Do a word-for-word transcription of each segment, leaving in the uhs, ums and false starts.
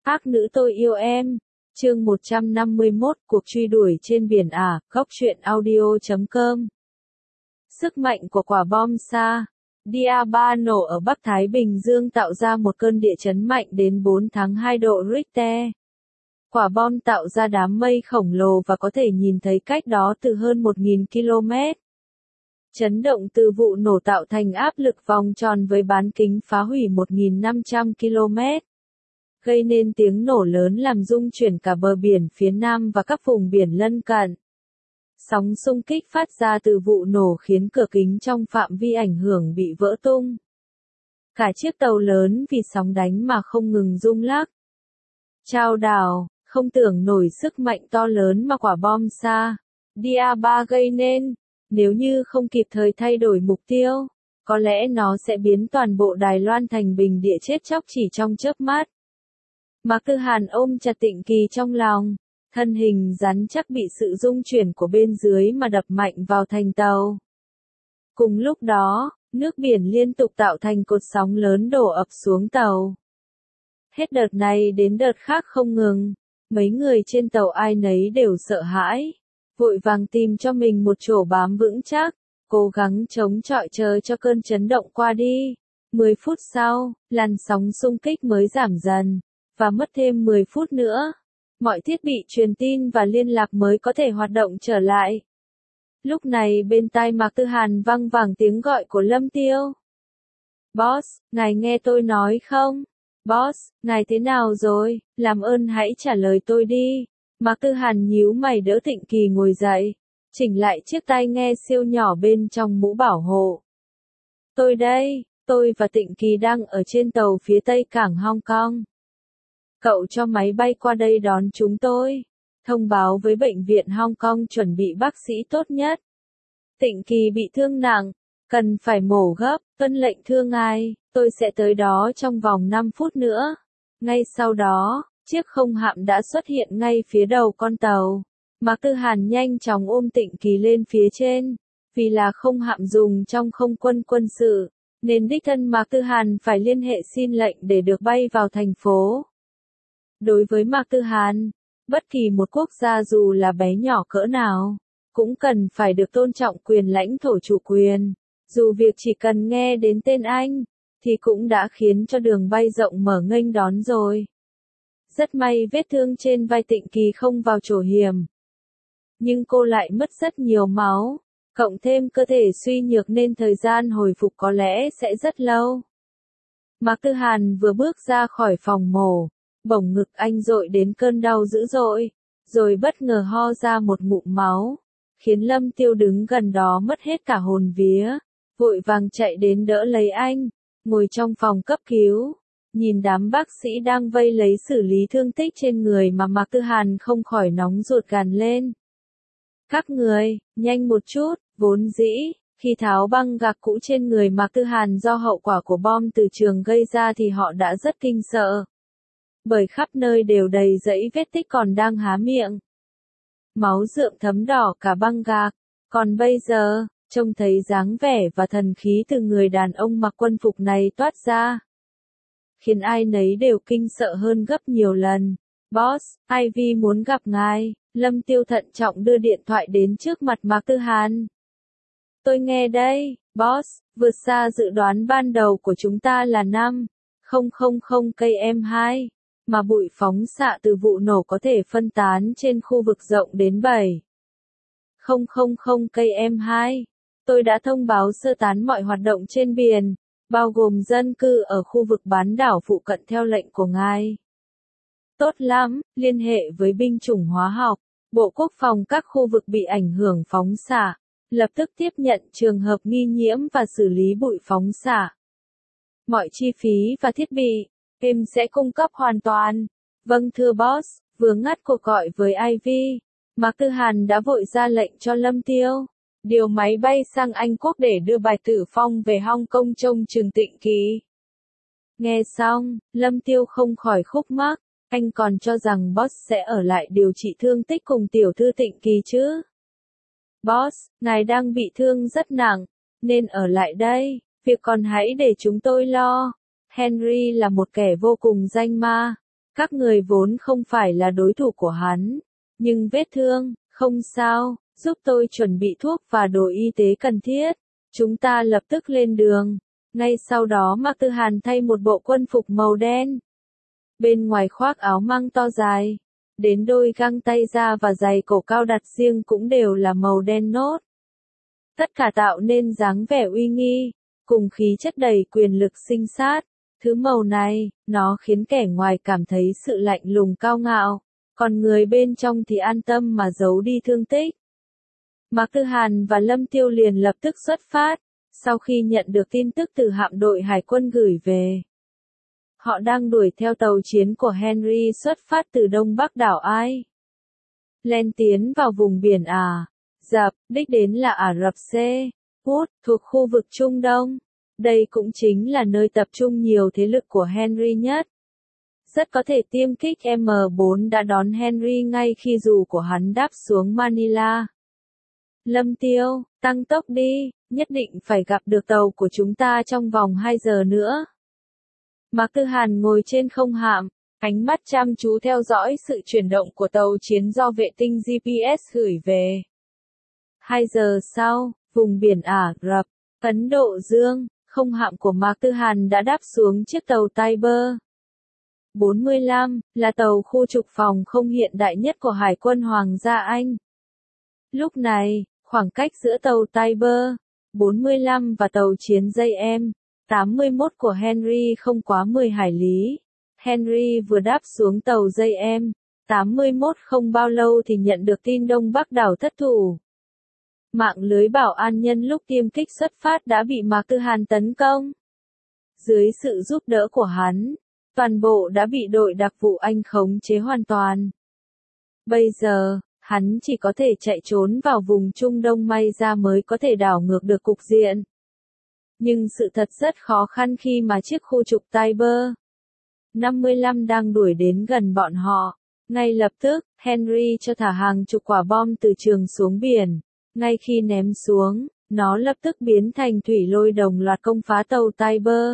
Ác nữ tôi yêu em. Chương một trăm năm mươi mốt, cuộc truy đuổi trên biển ả, góc truyện audio chấm com. Sức mạnh của quả bom sa. Dia ba nổ ở Bắc Thái Bình Dương tạo ra một cơn địa chấn mạnh đến bốn phẩy hai độ Richter. Quả bom tạo ra đám mây khổng lồ và có thể nhìn thấy cách đó từ hơn một nghìn ki lô mét. Chấn động từ vụ nổ tạo thành áp lực vòng tròn với bán kính phá hủy một nghìn năm trăm ki lô mét. Gây nên tiếng nổ lớn làm rung chuyển cả bờ biển phía Nam và các vùng biển lân cận. Sóng xung kích phát ra từ vụ nổ khiến cửa kính trong phạm vi ảnh hưởng bị vỡ tung. Cả chiếc tàu lớn vì sóng đánh mà không ngừng rung lắc. Chao đảo, không tưởng nổi sức mạnh to lớn mà quả bom sa Dia ba gây nên. Nếu như không kịp thời thay đổi mục tiêu, có lẽ nó sẽ biến toàn bộ Đài Loan thành bình địa chết chóc chỉ trong chớp mắt. Mạc Tư Hàn ôm chặt Tịnh Kỳ trong lòng, thân hình rắn chắc bị sự rung chuyển của bên dưới mà đập mạnh vào thành tàu. Cùng lúc đó, nước biển liên tục tạo thành cột sóng lớn đổ ập xuống tàu. Hết đợt này đến đợt khác không ngừng, mấy người trên tàu ai nấy đều sợ hãi, vội vàng tìm cho mình một chỗ bám vững chắc, cố gắng chống chọi chờ cho cơn chấn động qua đi. mười phút sau, làn sóng xung kích mới giảm dần, và mất thêm mười phút nữa, mọi thiết bị truyền tin và liên lạc mới có thể hoạt động trở lại. Lúc này bên tai Mạc Tư Hàn vang vẳng tiếng gọi của Lâm Tiêu. Boss, ngài nghe tôi nói không? Boss, ngài thế nào rồi? Làm ơn hãy trả lời tôi đi. Mạc Tư Hàn nhíu mày đỡ Tịnh Kỳ ngồi dậy, chỉnh lại chiếc tai nghe siêu nhỏ bên trong mũ bảo hộ. Tôi đây, tôi và Tịnh Kỳ đang ở trên tàu phía tây cảng Hong Kong. Cậu cho máy bay qua đây đón chúng tôi. Thông báo với bệnh viện Hong Kong chuẩn bị bác sĩ tốt nhất. Tịnh Kỳ bị thương nặng, cần phải mổ gấp, tuân lệnh thưa ngài, tôi sẽ tới đó trong vòng năm phút nữa. Ngay sau đó, chiếc không hạm đã xuất hiện ngay phía đầu con tàu. Mạc Tư Hàn nhanh chóng ôm Tịnh Kỳ lên phía trên. Vì là không hạm dùng trong không quân quân sự, nên đích thân Mạc Tư Hàn phải liên hệ xin lệnh để được bay vào thành phố. Đối với Mạc Tư Hàn, bất kỳ một quốc gia dù là bé nhỏ cỡ nào, cũng cần phải được tôn trọng quyền lãnh thổ chủ quyền. Dù việc chỉ cần nghe đến tên anh, thì cũng đã khiến cho đường bay rộng mở nghênh đón rồi. Rất may vết thương trên vai Tịnh Kỳ không vào chỗ hiểm. Nhưng cô lại mất rất nhiều máu, cộng thêm cơ thể suy nhược nên thời gian hồi phục có lẽ sẽ rất lâu. Mạc Tư Hàn vừa bước ra khỏi phòng mổ, bỗng ngực anh dội đến cơn đau dữ dội, rồi bất ngờ ho ra một ngụm máu, khiến Lâm Tiêu đứng gần đó mất hết cả hồn vía, vội vàng chạy đến đỡ lấy anh, ngồi trong phòng cấp cứu, nhìn đám bác sĩ đang vây lấy xử lý thương tích trên người mà Mạc Tư Hàn không khỏi nóng ruột gằn lên. Các người, nhanh một chút, vốn dĩ, khi tháo băng gạc cũ trên người Mạc Tư Hàn do hậu quả của bom từ trường gây ra thì họ đã rất kinh sợ. Bởi khắp nơi đều đầy dẫy vết tích còn đang há miệng. Máu rượm thấm đỏ cả băng gạc, còn bây giờ, trông thấy dáng vẻ và thần khí từ người đàn ông mặc quân phục này toát ra, khiến ai nấy đều kinh sợ hơn gấp nhiều lần. Boss, Ivy muốn gặp ngài. Lâm Tiêu thận trọng đưa điện thoại đến trước mặt Mạc Tư Hàn. Tôi nghe đây, boss, vượt xa dự đoán ban đầu của chúng ta là năm nghìn cây em hai, mà bụi phóng xạ từ vụ nổ có thể phân tán trên khu vực rộng đến bảy nghìn cây em hai. Tôi đã thông báo sơ tán mọi hoạt động trên biển, bao gồm dân cư ở khu vực bán đảo phụ cận theo lệnh của ngài. Tốt lắm, liên hệ với binh chủng hóa học, Bộ Quốc phòng các khu vực bị ảnh hưởng phóng xạ, lập tức tiếp nhận trường hợp nghi nhiễm và xử lý bụi phóng xạ. Mọi chi phí và thiết bị, em sẽ cung cấp hoàn toàn. Vâng thưa boss, vừa ngắt cuộc gọi với Ivy, Mạc Tư Hàn đã vội ra lệnh cho Lâm Tiêu điều máy bay sang Anh Quốc để đưa Bạch Tử Phong về Hong Kong trông chừng Tịnh Kỳ. Nghe xong, Lâm Tiêu không khỏi khúc mắc. Anh còn cho rằng boss sẽ ở lại điều trị thương tích cùng tiểu thư Tịnh Kỳ chứ. Boss, ngài đang bị thương rất nặng, nên ở lại đây, việc còn hãy để chúng tôi lo. Henry là một kẻ vô cùng danh ma, Các người vốn không phải là đối thủ của hắn. Nhưng vết thương, không sao, giúp tôi chuẩn bị thuốc và đồ y tế cần thiết. Chúng ta lập tức lên đường. Ngay sau đó Mạc Tư Hàn thay một bộ quân phục màu đen. Bên ngoài khoác áo măng to dài. Đến đôi găng tay da và giày cổ cao đặt riêng cũng đều là màu đen nốt. Tất cả tạo nên dáng vẻ uy nghi, cùng khí chất đầy quyền lực sinh sát. Thứ màu này, nó khiến kẻ ngoài cảm thấy sự lạnh lùng cao ngạo, còn người bên trong thì an tâm mà giấu đi thương tích. Mạc Tư Hàn và Lâm Tiêu liền lập tức xuất phát, sau khi nhận được tin tức từ hạm đội hải quân gửi về. Họ đang đuổi theo tàu chiến của Henry xuất phát từ đông bắc đảo Ai. Len tiến vào vùng biển Ả Rập, đích đến là Ả Rập Xê Út, thuộc khu vực Trung Đông. Đây cũng chính là nơi tập trung nhiều thế lực của Henry nhất. Rất có thể tiêm kích M bốn đã đón Henry ngay khi dù của hắn đáp xuống Manila. Lâm Tiêu, tăng tốc đi, nhất định phải gặp được tàu của chúng ta trong vòng hai giờ nữa. Mạc Tư Hàn ngồi trên không hạm, ánh mắt chăm chú theo dõi sự chuyển động của tàu chiến do vệ tinh G P S gửi về. Hai giờ sau, vùng biển Ả Rập, Ấn Độ Dương, không hạm của Mạc Tư Hàn đã đáp xuống chiếc tàu Tiber bốn mươi lăm, là tàu khu trục phòng không hiện đại nhất của Hải quân Hoàng gia Anh. Lúc này, khoảng cách giữa tàu Tiber bốn mươi lăm và tàu chiến J M tám mươi mốt của Henry không quá mười hải lý. Henry vừa đáp xuống tàu J M tám mươi mốt không bao lâu thì nhận được tin Đông Bắc đảo thất thủ. Mạng lưới bảo an nhân lúc tiêm kích xuất phát đã bị Mạc Tư Hàn tấn công. Dưới sự giúp đỡ của hắn, toàn bộ đã bị đội đặc vụ Anh khống chế hoàn toàn. Bây giờ, hắn chỉ có thể chạy trốn vào vùng Trung Đông may ra mới có thể đảo ngược được cục diện. Nhưng sự thật rất khó khăn khi mà chiếc khu trục Tiber năm mươi lăm đang đuổi đến gần bọn họ. Ngay lập tức, Henry cho thả hàng chục quả bom từ trường xuống biển. Ngay khi ném xuống, nó lập tức biến thành thủy lôi đồng loạt công phá tàu Tiber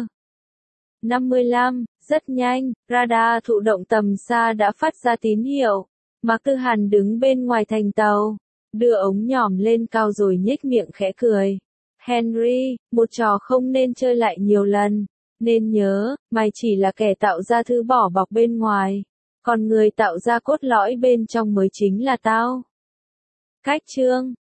năm mươi lăm. Rất nhanh, radar thụ động tầm xa đã phát ra tín hiệu. Mạc Tư Hàn đứng bên ngoài thành tàu, đưa ống nhòm lên cao rồi nhếch miệng khẽ cười. Henry, một trò không nên chơi lại nhiều lần. Nên nhớ, mày chỉ là kẻ tạo ra thứ bỏ bọc bên ngoài. Còn người tạo ra cốt lõi bên trong mới chính là tao. Cách chương